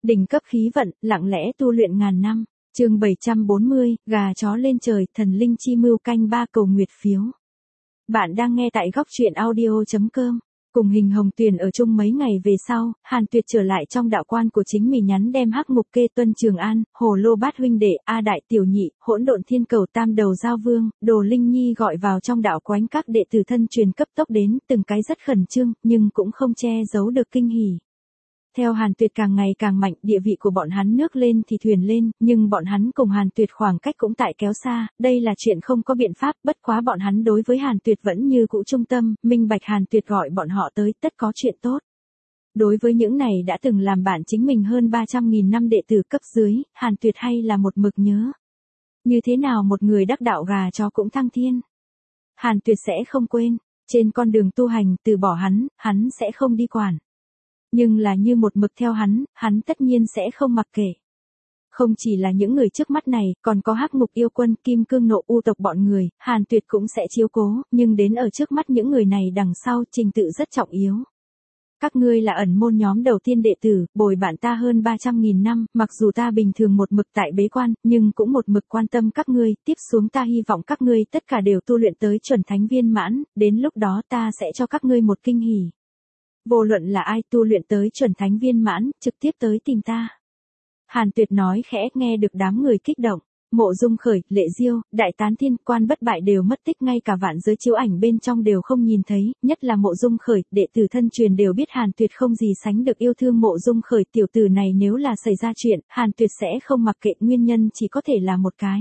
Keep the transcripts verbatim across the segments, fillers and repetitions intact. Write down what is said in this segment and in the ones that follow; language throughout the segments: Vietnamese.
Đỉnh cấp khí vận, lặng lẽ tu luyện ngàn năm. Chương bảy trăm bốn mươi, gà chó lên trời, thần linh chi mưu canh ba cầu nguyệt phiếu. Bạn đang nghe tại góc truyện audio chấm com. Cùng Hình Hồng Tuyền ở chung mấy ngày về sau, Hàn Tuyệt trở lại trong đạo quan của chính mình, nhắn đem Hắc Ngục Kê, Tuân Trường An, Hồ Lô Bát huynh đệ, A Đại Tiểu Nhị, Hỗn Độn Thiên Cầu, Tam Đầu Giao Vương, Đồ Linh Nhi gọi vào trong đạo quánh, các đệ tử thân truyền cấp tốc đến, từng cái rất khẩn trương, nhưng cũng không che giấu được kinh hỉ. Theo Hàn Tuyệt càng ngày càng mạnh, địa vị của bọn hắn nước lên thì thuyền lên, nhưng bọn hắn cùng Hàn Tuyệt khoảng cách cũng tại kéo xa, đây là chuyện không có biện pháp, bất quá bọn hắn đối với Hàn Tuyệt vẫn như cũ trung tâm, minh bạch Hàn Tuyệt gọi bọn họ tới, tất có chuyện tốt. Đối với những này đã từng làm bạn chính mình hơn ba trăm nghìn năm đệ tử cấp dưới, Hàn Tuyệt hay là một mực nhớ. Như thế nào một người đắc đạo gà chó cũng thăng thiên. Hàn Tuyệt sẽ không quên, trên con đường tu hành, từ bỏ hắn, hắn sẽ không đi quản. Nhưng là như một mực theo hắn, hắn tất nhiên sẽ không mặc kệ. Không chỉ là những người trước mắt này, còn có Hắc Ngục Yêu Quân, Kim Cương Nộ U tộc bọn người, Hàn Tuyệt cũng sẽ chiếu cố, nhưng đến ở trước mắt những người này đằng sau, trình tự rất trọng yếu. Các ngươi là ẩn môn nhóm đầu tiên đệ tử, bồi bạn ta hơn ba trăm nghìn năm, mặc dù ta bình thường một mực tại bế quan, nhưng cũng một mực quan tâm các ngươi, tiếp xuống ta hy vọng các ngươi tất cả đều tu luyện tới chuẩn thánh viên mãn, đến lúc đó ta sẽ cho các ngươi một kinh hỉ. Vô luận là ai tu luyện tới chuẩn thánh viên mãn, trực tiếp tới tìm ta. Hàn Tuyệt nói khẽ, nghe được đám người kích động. Mộ Dung Khởi, Lệ Diêu, Đại Tán Thiên, Quan Bất Bại đều mất tích, ngay cả vạn giới chiếu ảnh bên trong đều không nhìn thấy, nhất là Mộ Dung Khởi, đệ tử thân truyền đều biết Hàn Tuyệt không gì sánh được yêu thương Mộ Dung Khởi, tiểu tử này nếu là xảy ra chuyện, Hàn Tuyệt sẽ không mặc kệ, nguyên nhân chỉ có thể là một cái.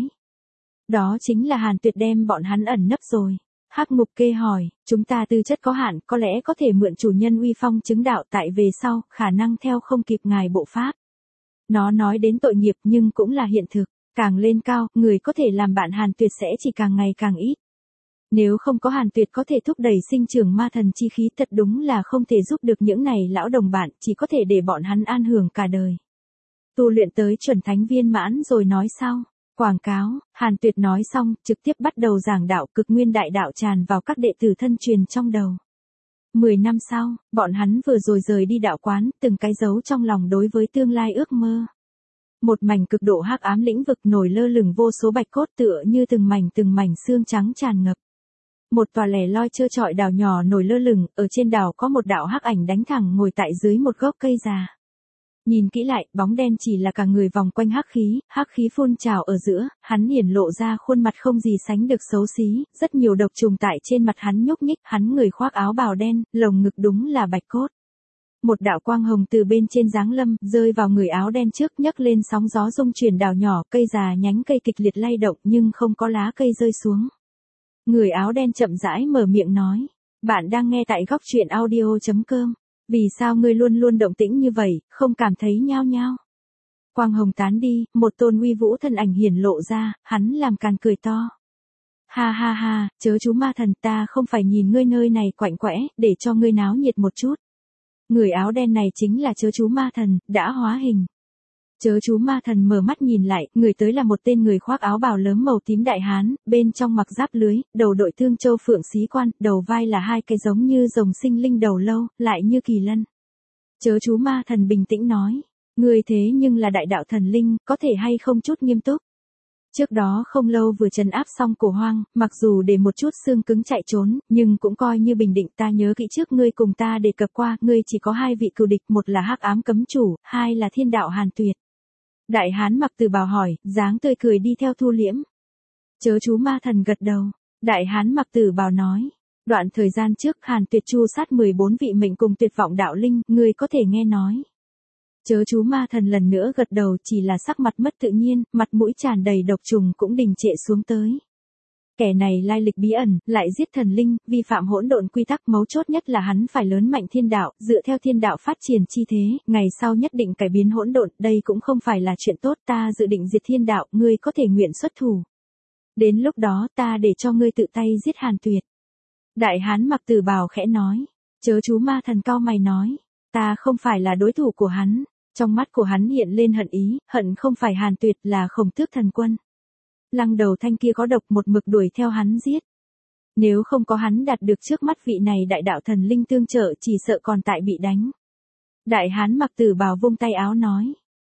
Đó chính là Hàn Tuyệt đem bọn hắn ẩn nấp rồi. Hắc Ngục Kê hỏi, chúng ta tư chất có hạn, có lẽ có thể mượn chủ nhân uy phong chứng đạo, tại về sau, khả năng theo không kịp ngài bộ pháp. Nó nói đến tội nghiệp nhưng cũng là hiện thực, càng lên cao, người có thể làm bạn Hàn Tuyệt sẽ chỉ càng ngày càng ít. Nếu không có Hàn Tuyệt có thể thúc đẩy sinh trưởng ma thần chi khí, thật đúng là không thể giúp được những này lão đồng bạn, chỉ có thể để bọn hắn an hưởng cả đời. Tu luyện tới chuẩn thánh viên mãn rồi nói sau. Quảng cáo, Hàn Tuyệt nói xong, trực tiếp bắt đầu giảng đạo, cực nguyên đại đạo tràn vào các đệ tử thân truyền trong đầu. Mười năm sau, bọn hắn vừa rồi rời đi đạo quán, từng cái dấu trong lòng đối với tương lai ước mơ. Một mảnh cực độ hắc ám lĩnh vực nổi lơ lửng, vô số bạch cốt tựa như từng mảnh từng mảnh xương trắng tràn ngập. Một tòa lẻ loi trơ trọi đảo nhỏ nổi lơ lửng, ở trên đảo có một đạo hắc ảnh đánh thẳng ngồi tại dưới một gốc cây già. Nhìn kỹ lại, bóng đen chỉ là cả người vòng quanh hắc khí, hắc khí phun trào ở giữa, hắn hiển lộ ra khuôn mặt không gì sánh được xấu xí, rất nhiều độc trùng tại trên mặt hắn nhúc nhích, hắn người khoác áo bào đen, lồng ngực đúng là bạch cốt. Một đạo quang hồng từ bên trên giáng lâm, rơi vào người áo đen trước, nhấc lên sóng gió rung chuyển đảo nhỏ, cây già nhánh cây kịch liệt lay động nhưng không có lá cây rơi xuống. Người áo đen chậm rãi mở miệng nói, bạn đang nghe tại góc truyện audio chấm com. Vì sao ngươi luôn luôn động tĩnh như vậy, không cảm thấy nhao nhao? Quang hồng tán đi, một tôn uy vũ thân ảnh hiển lộ ra, hắn làm càn cười to. Ha ha ha, chớ chú ma thần, ta không phải nhìn ngươi nơi này quạnh quẽ, để cho ngươi náo nhiệt một chút. Người áo đen này chính là chớ chú ma thần, đã hóa hình. Chớ chú ma thần mở mắt nhìn lại, người tới là một tên người khoác áo bào lớn màu tím đại hán, bên trong mặc giáp lưới, đầu đội thương châu phượng xí quan, đầu vai là hai cái giống như rồng sinh linh đầu lâu, lại như kỳ lân. Chớ chú ma thần bình tĩnh nói, người thế nhưng là đại đạo thần linh, có thể hay không chút nghiêm túc. Trước đó không lâu vừa trấn áp xong cổ hoang, mặc dù để một chút xương cứng chạy trốn, nhưng cũng coi như bình định, ta nhớ kỹ trước ngươi cùng ta đề cập qua, ngươi chỉ có hai vị cừu địch, một là hắc ám cấm chủ, hai là thiên đạo Hàn Tuyệt. Đại hán mặc từ bào hỏi, dáng tươi cười đi theo thu liễm. Chớ chú ma thần gật đầu. Đại hán mặc tử bào nói, đoạn thời gian trước Hàn Tuyệt chu sát mười bốn vị mệnh cùng tuyệt vọng đạo linh, ngươi có thể nghe nói. Chớ chú ma thần lần nữa gật đầu, chỉ là sắc mặt mất tự nhiên, mặt mũi tràn đầy độc trùng cũng đình trệ xuống tới. Kẻ này lai lịch bí ẩn, lại giết thần linh, vi phạm hỗn độn quy tắc, mấu chốt nhất là hắn phải lớn mạnh thiên đạo, dựa theo thiên đạo phát triển chi thế, ngày sau nhất định cải biến hỗn độn, đây cũng không phải là chuyện tốt, ta dự định diệt thiên đạo, ngươi có thể nguyện xuất thủ. Đến lúc đó ta để cho ngươi tự tay giết Hàn Tuyệt. Đại hán mặc tử bào khẽ nói, chớ chú ma thần cao mày nói, ta không phải là đối thủ của hắn. Trong mắt của hắn hiện lên hận ý, hận không phải Hàn Tuyệt là Khổng Tước thần quân. Lăng đầu thanh kia có độc, một mực đuổi theo hắn giết. Nếu không có hắn đạt được trước mắt vị này đại đạo thần linh tương trợ, chỉ sợ còn tại bị đánh. Đại hán mặc tử bào vung tay áo nói,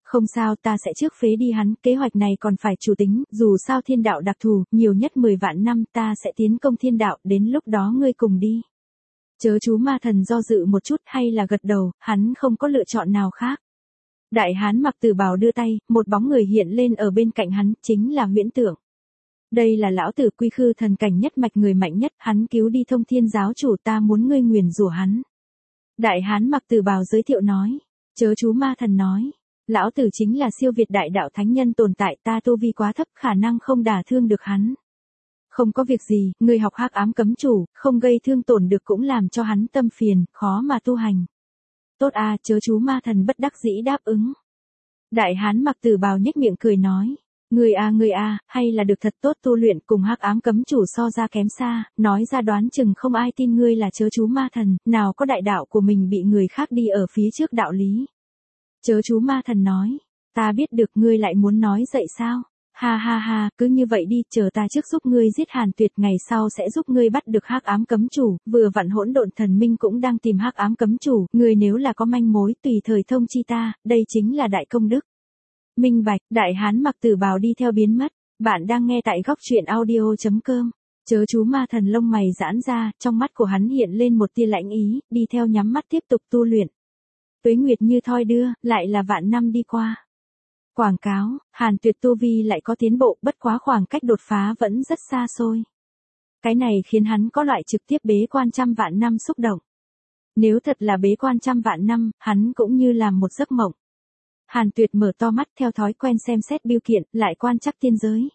Không sao, ta sẽ trước phế đi hắn, kế hoạch này còn phải chủ tính, dù sao thiên đạo đặc thù, nhiều nhất mười vạn năm ta sẽ tiến công thiên đạo, đến lúc đó ngươi cùng đi. Chớ chú ma thần do dự một chút hay là gật đầu, hắn không có lựa chọn nào khác. Đại hán mặc tử bào đưa tay, một bóng người hiện lên ở bên cạnh hắn, chính là Huyễn Tượng. Đây là lão tử quy khư thần cảnh nhất mạch người mạnh nhất, hắn cứu đi Thông Thiên giáo chủ, ta muốn ngươi nguyền rủa hắn. Đại hán mặc tử bào giới thiệu nói. Chớ chú ma thần nói. Lão tử chính là siêu việt đại đạo thánh nhân tồn tại, ta tu vi quá thấp, khả năng không đả thương được hắn. Không có việc gì, ngươi học hắc ám cấm chủ, không gây thương tổn được cũng làm cho hắn tâm phiền, khó mà tu hành. Tốt a, chớ chú ma thần bất đắc dĩ đáp ứng. Đại hán mặc tử bào nhếch miệng cười nói. Ngươi a ngươi a, hay là được thật tốt tu luyện, cùng hắc ám cấm chủ so ra kém xa, nói ra đoán chừng không ai tin ngươi là chớ chú ma thần, nào có đại đạo của mình bị người khác đi ở phía trước đạo lý. Chớ chú ma thần nói, ta biết được, ngươi lại muốn nói dậy sao? Ha ha ha, cứ như vậy đi, chờ ta trước giúp ngươi giết Hàn Tuyệt, ngày sau sẽ giúp ngươi bắt được hắc ám cấm chủ, vừa vặn hỗn độn thần minh cũng đang tìm hắc ám cấm chủ, ngươi nếu là có manh mối tùy thời thông chi ta, đây chính là đại công đức. Minh bạch, đại hán mặc tử bào đi theo biến mất, bạn đang nghe tại góc truyện audio chấm com. Chớ chú ma thần lông mày giãn ra, trong mắt của hắn hiện lên một tia lãnh ý, đi theo nhắm mắt tiếp tục tu luyện. Tuế nguyệt như thoi đưa, lại là vạn năm đi qua. Quảng cáo, Hàn Tuyệt tu vi lại có tiến bộ, bất quá khoảng cách đột phá vẫn rất xa xôi. Cái này khiến hắn có loại trực tiếp bế quan trăm vạn năm xúc động. Nếu thật là bế quan trăm vạn năm, hắn cũng như làm một giấc mộng. Hàn Tuyệt mở to mắt theo thói quen xem xét bưu kiện, lại quan trắc tiên giới.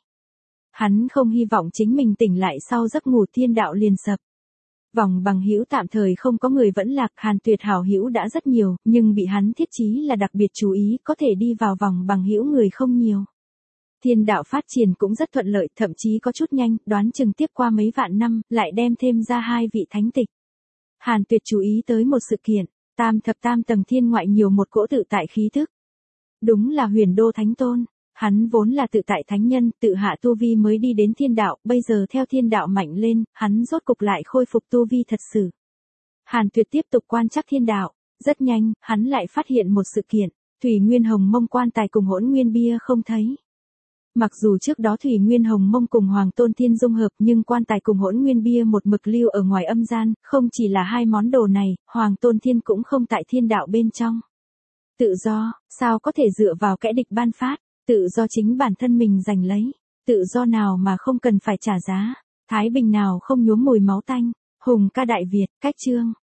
Hắn không hy vọng chính mình tỉnh lại sau giấc ngủ thiên đạo liền sập. Vòng bằng hữu tạm thời không có người vẫn lạc, Hàn Tuyệt hảo hữu đã rất nhiều, nhưng bị hắn thiết chí là đặc biệt chú ý, có thể đi vào vòng bằng hữu người không nhiều. Thiên đạo phát triển cũng rất thuận lợi, thậm chí có chút nhanh, đoán chừng tiếp qua mấy vạn năm, lại đem thêm ra hai vị thánh tịch. Hàn Tuyệt chú ý tới một sự kiện, tam thập tam tầng thiên ngoại nhiều một cỗ tự tại khí thức. Đúng là Huyền Đô Thánh Tôn. Hắn vốn là tự tại thánh nhân, tự hạ tu vi mới đi đến thiên đạo, bây giờ theo thiên đạo mạnh lên, hắn rốt cục lại khôi phục tu vi thật sự. Hàn Tuyệt tiếp tục quan trắc thiên đạo, rất nhanh, hắn lại phát hiện một sự kiện, Thủy Nguyên Hồng Mông quan tài cùng Hỗn Nguyên bia không thấy. Mặc dù trước đó Thủy Nguyên Hồng Mông cùng Hoàng Tôn Thiên dung hợp, nhưng quan tài cùng Hỗn Nguyên bia một mực lưu ở ngoài âm gian, không chỉ là hai món đồ này, Hoàng Tôn Thiên cũng không tại thiên đạo bên trong. Tự do, sao có thể dựa vào kẻ địch ban phát? Tự do chính bản thân mình giành lấy, tự do nào mà không cần phải trả giá, thái bình nào không nhuốm mùi máu tanh. Hùng ca Đại Việt, cách chương.